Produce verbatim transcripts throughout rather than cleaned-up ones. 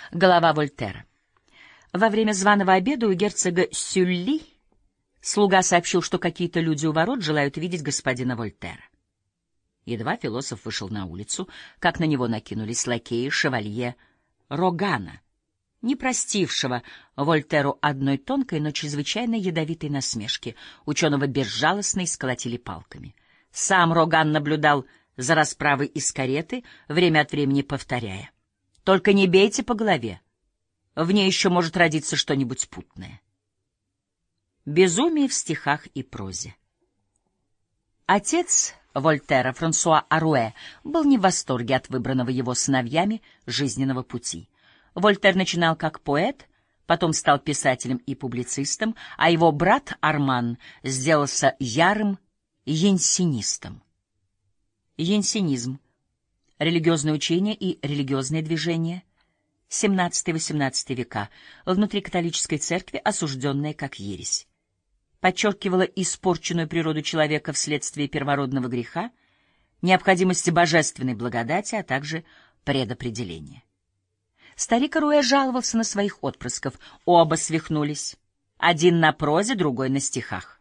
Голова Вольтера. Во время званого обеда у герцога Сюлли слуга сообщил, что какие-то люди у ворот желают видеть господина Вольтера. Едва философ вышел на улицу, как на него накинулись лакеи шевалье Рогана, не простившего Вольтеру одной тонкой, но чрезвычайно ядовитой насмешки. Ученого безжалостно исколотили палками. Сам Роган наблюдал за расправой из кареты, время от времени повторяя: «Только не бейте по голове, в ней еще может родиться что-нибудь путное». Безумие в стихах и прозе. Отец Вольтера, Франсуа Аруэ, был не в восторге от выбранного его сыновьями жизненного пути. Вольтер начинал как поэт, потом стал писателем и публицистом, а его брат Арман сделался ярым янсенистом. Янсенизм — религиозное учение и религиозное движение семнадцатый-восемнадцатый века, внутри католической церкви осужденное как ересь. Подчеркивало испорченную природу человека вследствие первородного греха, необходимости божественной благодати, а также предопределения. Старик Аруэ жаловался на своих отпрысков. Оба свихнулись. Один на прозе, другой на стихах.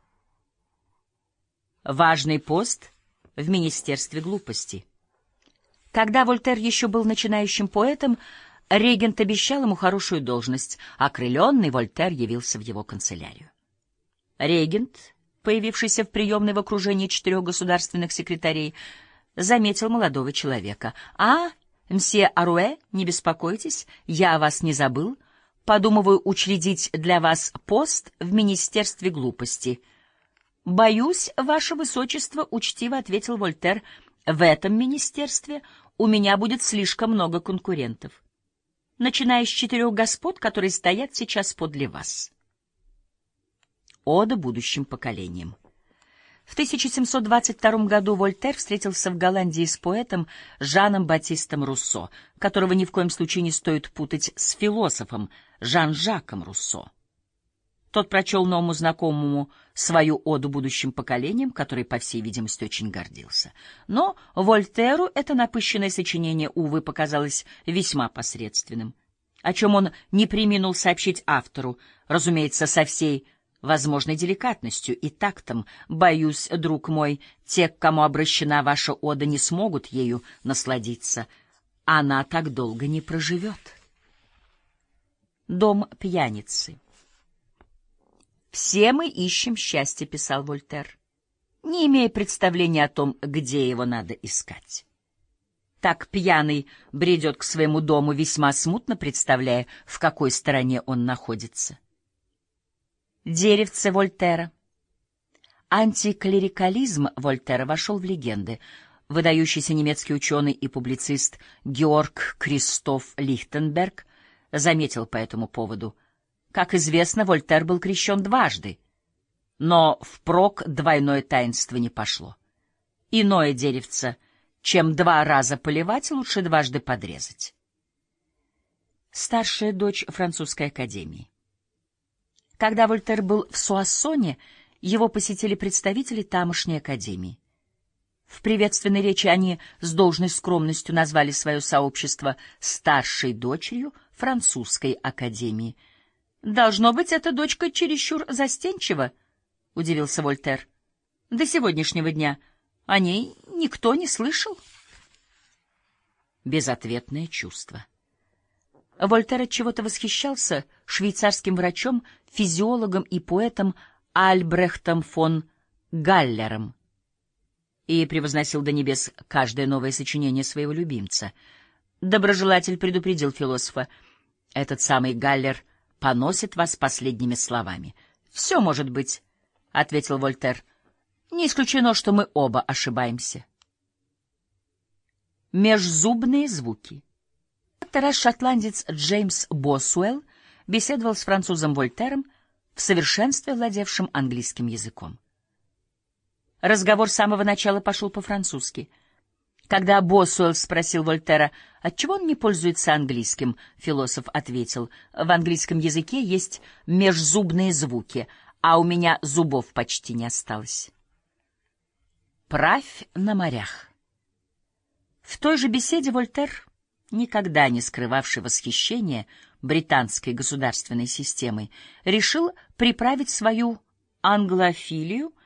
Важный пост в Министерстве глупости. Когда Вольтер еще был начинающим поэтом, регент обещал ему хорошую должность. Окрыленный Вольтер явился в его канцелярию. Регент, появившийся в приемной в окружении четырех государственных секретарей, заметил молодого человека. «А, мсье Аруэ, не беспокойтесь, я о вас не забыл. Подумываю учредить для вас пост в Министерстве глупости». «Боюсь, ваше высочество», — учтиво ответил Вольтер, — «в этом министерстве у меня будет слишком много конкурентов, начиная с четырех господ, которые стоят сейчас подле вас». Ода будущим поколениям. В тысяча семьсот двадцать втором году Вольтер встретился в Голландии с поэтом Жаном Батистом Руссо, которого ни в коем случае не стоит путать с философом Жан-Жаком Руссо. Тот прочел новому знакомому свою оду будущим поколениям, которой, по всей видимости, очень гордился. Но Вольтеру это напыщенное сочинение, увы, показалось весьма посредственным, о чем он не преминул сообщить автору, разумеется, со всей возможной деликатностью и тактом. «Боюсь, друг мой, те, к кому обращена ваша ода, не смогут ею насладиться. Она так долго не проживет». Дом пьяницы. «Все мы ищем счастье», — писал Вольтер, не имея представления о том, где его надо искать. Так пьяный бредет к своему дому, весьма смутно представляя, в какой стороне он находится. Деревце Вольтера. Антиклерикализм Вольтера вошел в легенды. Выдающийся немецкий ученый и публицист Георг Кристоф Лихтенберг заметил по этому поводу: «Как известно, Вольтер был крещен дважды, но впрок двойное таинство не пошло. Иное деревце, чем два раза поливать, лучше дважды подрезать». Старшая дочь французской академии. Когда Вольтер был в Суассоне, его посетили представители тамошней академии. В приветственной речи они с должной скромностью назвали свое сообщество старшей дочерью французской академии. «Должно быть, эта дочка чересчур застенчива», — удивился Вольтер. «До сегодняшнего дня о ней никто не слышал». Безответное чувство. Вольтер отчего-то восхищался швейцарским врачом, физиологом и поэтом Альбрехтом фон Галлером и превозносил до небес каждое новое сочинение своего любимца. Доброжелатель предупредил философа: «Этот самый Галлер поносит вас последними словами». «Все может быть», — ответил Вольтер. «Не исключено, что мы оба ошибаемся». Межзубные звуки. Как-то раз шотландец Джеймс Босуэлл беседовал с французом Вольтером, в совершенстве владевшим английским языком. Разговор с самого начала пошел по-французски. Когда Босуэлл спросил Вольтера, отчего он не пользуется английским, философ ответил: «В английском языке есть межзубные звуки, а у меня зубов почти не осталось». Правь на морях. В той же беседе Вольтер никогда не скрывавший восхищения британской государственной системой, решил приправить свою англофилию